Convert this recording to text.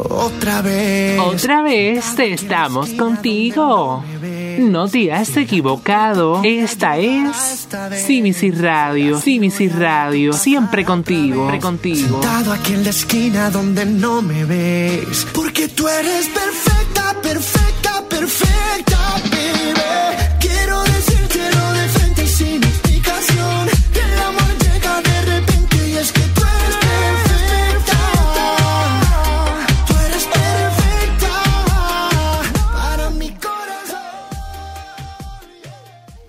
Otra vez te estamos contigo. No te has equivocado. Esta es CBC Radio. CBC Radio. Siempre contigo. Sentado aquí en la esquina donde no me ves. Porque tú eres perfecta, perfecta.